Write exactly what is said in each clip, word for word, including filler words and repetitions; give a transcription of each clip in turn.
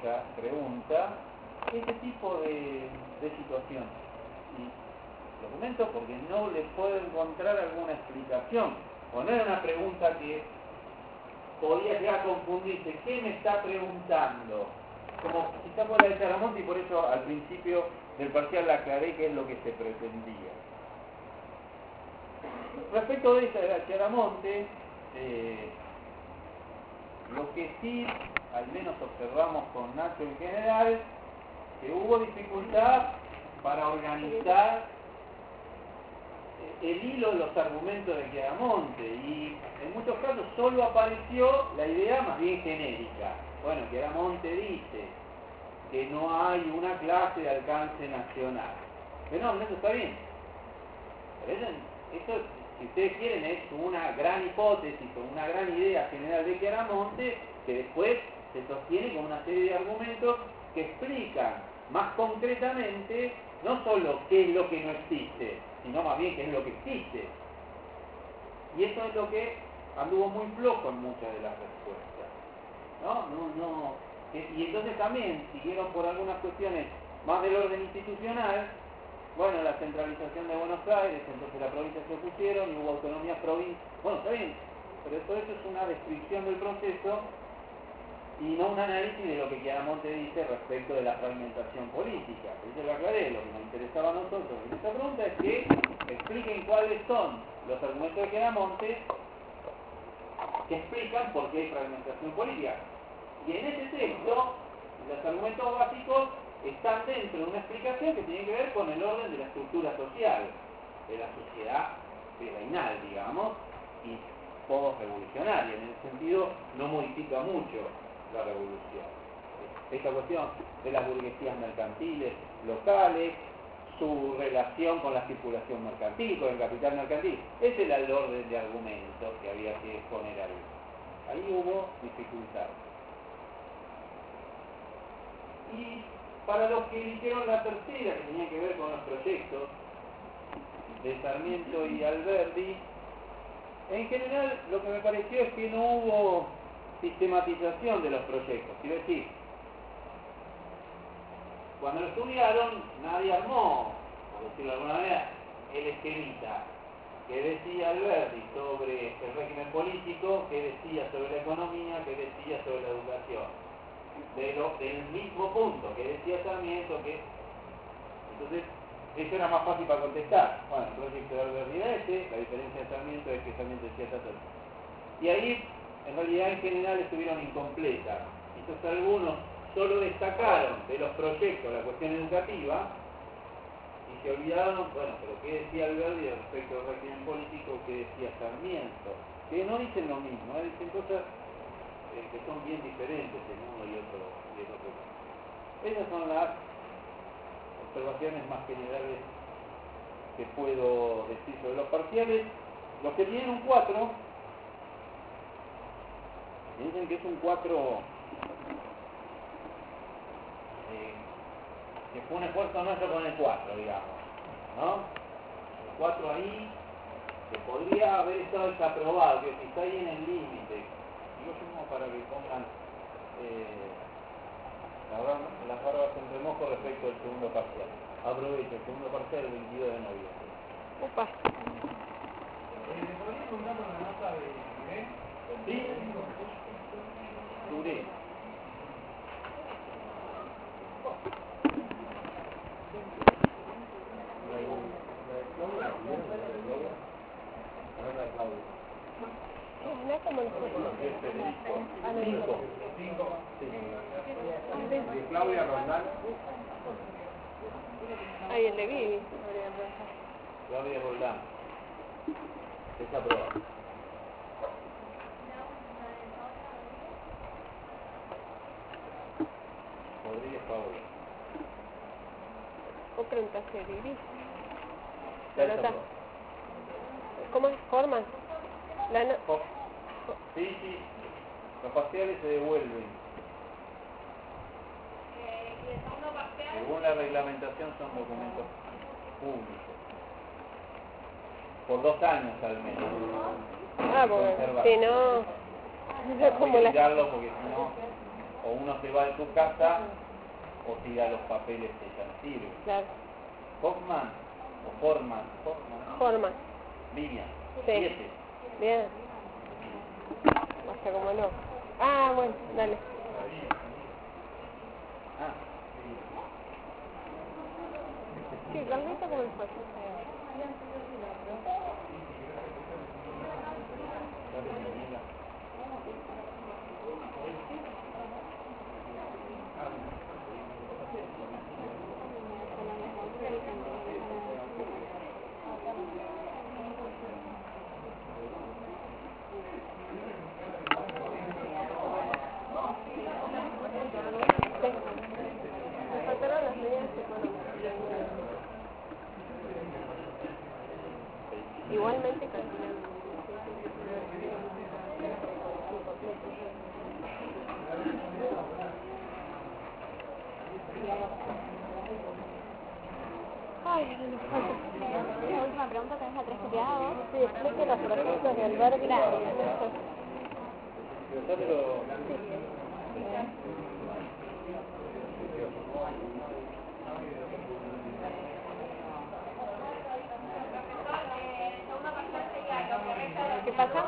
ella pregunta este tipo de, de situación. Y lo comento porque no le puedo encontrar alguna explicación. O no era una pregunta que podía llegar a confundirse. ¿Qué me está preguntando? Como quizá por la de Chiaramonte, y por eso al principio del parcial le aclaré qué es lo que se pretendía. Respecto de esta de la Chiaramonte, eh, lo que sí, al menos observamos con Nacho en general, que hubo dificultad para organizar el hilo de los argumentos de Chiaramonte, y en muchos casos solo apareció la idea más bien genérica. Bueno, Chiaramonte dice que no hay una clase de alcance nacional. Pero no, eso está bien. Pero eso, eso, si ustedes quieren, es una gran hipótesis o una gran idea general de Chiaramonte que después se sostiene con una serie de argumentos que explican más concretamente no solo qué es lo que no existe, sino más bien qué es lo que existe. Y eso es lo que anduvo muy flojo en muchas de las respuestas. ¿No? No, no. Y entonces también siguieron por algunas cuestiones más del orden institucional. Bueno, la centralización de Buenos Aires, entonces la provincia se opusieron y hubo autonomía provincial. Bueno, está bien, pero todo eso es una descripción del proceso y no un análisis de lo que Chiaramonte dice respecto de la fragmentación política. Por eso lo aclaré, lo que nos interesaba a nosotros en esta pregunta es que expliquen cuáles son los argumentos de Chiaramonte que explican por qué hay fragmentación política. Y en ese texto, los argumentos básicos están dentro de una explicación que tiene que ver con el orden de la estructura social, de la sociedad virreinal, digamos, y post-revolucionaria. En ese sentido, no modifica mucho la revolución. Esta cuestión de las burguesías mercantiles locales, su relación con la circulación mercantil, con el capital mercantil, ese era el orden de argumentos que había que exponer ahí. Ahí hubo dificultad. Y para los que eligieron la tercera, que tenía que ver con los proyectos de Sarmiento y Alberdi, en general lo que me pareció es que no hubo sistematización de los proyectos. Quiero decir, cuando lo estudiaron, nadie armó, por decirlo de alguna manera, el esquemita que decía Alberdi sobre el régimen político, que decía sobre la economía, que decía sobre la educación. De lo, del mismo punto que decía Sarmiento, que entonces eso era más fácil para contestar. Bueno, el proyecto de Alberdi era este, la diferencia de Sarmiento es que Sarmiento decía tal. Y ahí en realidad en general estuvieron incompletas. Entonces algunos solo destacaron de los proyectos la cuestión educativa y se olvidaron, bueno, pero qué decía Alberdi respecto al régimen político, qué decía Sarmiento, que no dicen lo mismo, ¿eh? Dicen cosas eh, que son bien diferentes en uno y otro y el otro. Esas son las observaciones más generales que puedo decir sobre los parciales. Los que tienen un cuatro dicen que es un cuatro eh, que fue un esfuerzo nuestro con el cuatro, digamos, ¿no? El cuatro ahí que podría haber estado desaprobado, que si está ahí en el límite. Digo yo como para que pongan eh, la barba, las barbas en remojo respecto al segundo parcial. Aprovecho el segundo parcial el veintidós de noviembre. Opa. ¿Le podría preguntar por la nota de nivel? ¿Sí? Duré. No es como el juego. Cinco. Cinco. Sí. ¿Y Claudia Roldán? Ay, el de Vivi. Claudia Roldán. Está aprobado. Rodríguez Paola. ¿O preguntaste de Vivi? Ya La está nota. aprobado. ¿Cómo es? ¿Forman? La no... Oh, sí, sí. Los parciales se devuelven. Según la reglamentación son documentos públicos. Por dos años al menos. Ah, porque si no... No es Hay como que la... mirarlo porque si no... o uno se va de tu casa o tira los papeles que ya no sirven. Claro. Hoffman o Forman, Hoffman, Forman. línea, Sí. siete. Bien. Hasta como no. Ah, bueno, dale. Ah, Sí, Carlita, ¿cómo le fue? dale, Daniela. Sí. Me faltaron las medidas económicas. Igualmente calculando. Ay, no me falta. La última pregunta tenés la tres copiada vos. Sí, explique los procesos del verbo. Dámelo. ¿Qué pasa?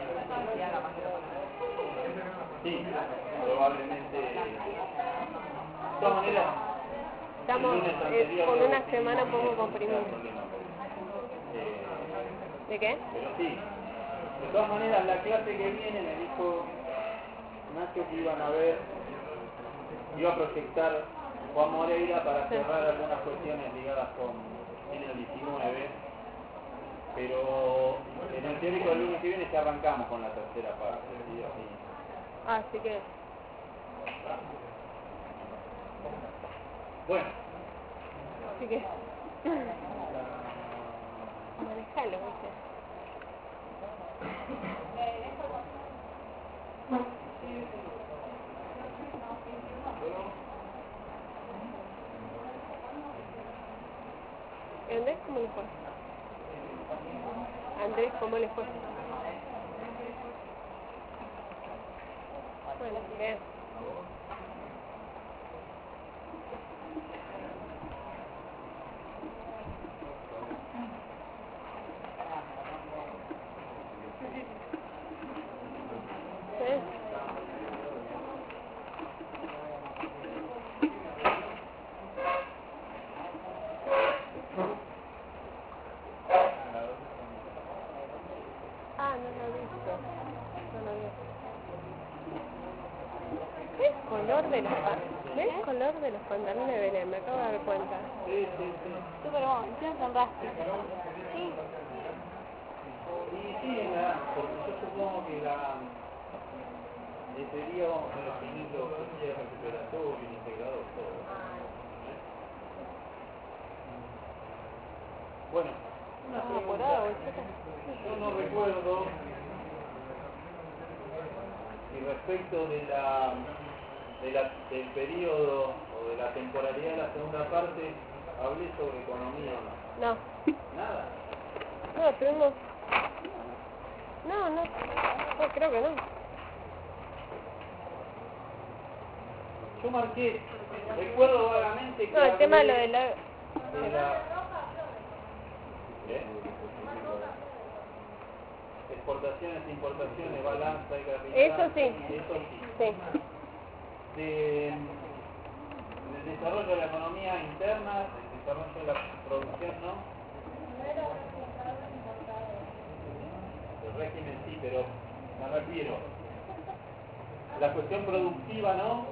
Sí, probablemente. De todas maneras, Estamos el lunes eh, anterior con lo una definimos semana bien, poco no hay comprimida. problema. Eh, ¿De qué? pero sí, de todas maneras, la clase que viene me dijo Nacho que iban a ver, iba a proyectar Juan Moreira para Sí. cerrar algunas cuestiones ligadas con el diecinueve, pero en el teórico del lunes que viene ya arrancamos con la tercera parte. ¿Sí? Así. Así que, Bueno, así que. Manejalo, ¿viste? ¿Y Andrés cómo le fue? Andrés, ¿cómo le fue? Bueno, bien. ¿Eh? Ah, no lo he visto. No lo vi. ¿Qué color de los pantalones? ¿Ves el color de los pantalones de Belén? Me acabo de dar cuenta. sí, sí, sí. Súper bueno, encima son rásticos. Sí. Y sí, la- porque yo supongo que la ese día vamos a definir los procesos recuperatorios, integrador, todo. ¿Eh? Bueno, una ¿Estás pregunta. apurado, bolsita? Yo no recuerdo si respecto de la, de la del periodo o de la temporalidad de la segunda parte hablé sobre economía o no. No. Nada. No, tuvimos... No, no. No, creo que no. Yo marqué, recuerdo vagamente que No, el tema de lo hablé de la... de la ¿eh? exportaciones, importaciones, balanza y capital. Eso sí. Eso sí. Sí. De, del desarrollo de la economía interna, del desarrollo de la producción, ¿no? El régimen sí, pero me refiero. La cuestión productiva, ¿no?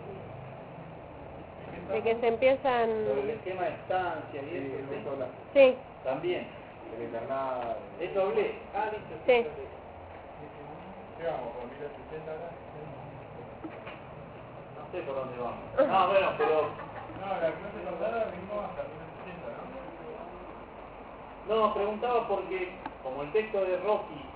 De que se empiezan... Sobre el esquema de estancia y eso, ¿sí? Sí, También. El internado. Eso hablé. Ah, listo. Sí. hablé. ¿Qué vamos? ¿Por mil ochocientos acá? No sé por dónde vamos. No, bueno, pero... No, la clase pasada vimos hasta mil ochocientos, ¿no? No, preguntaba porque, como el texto de Rocky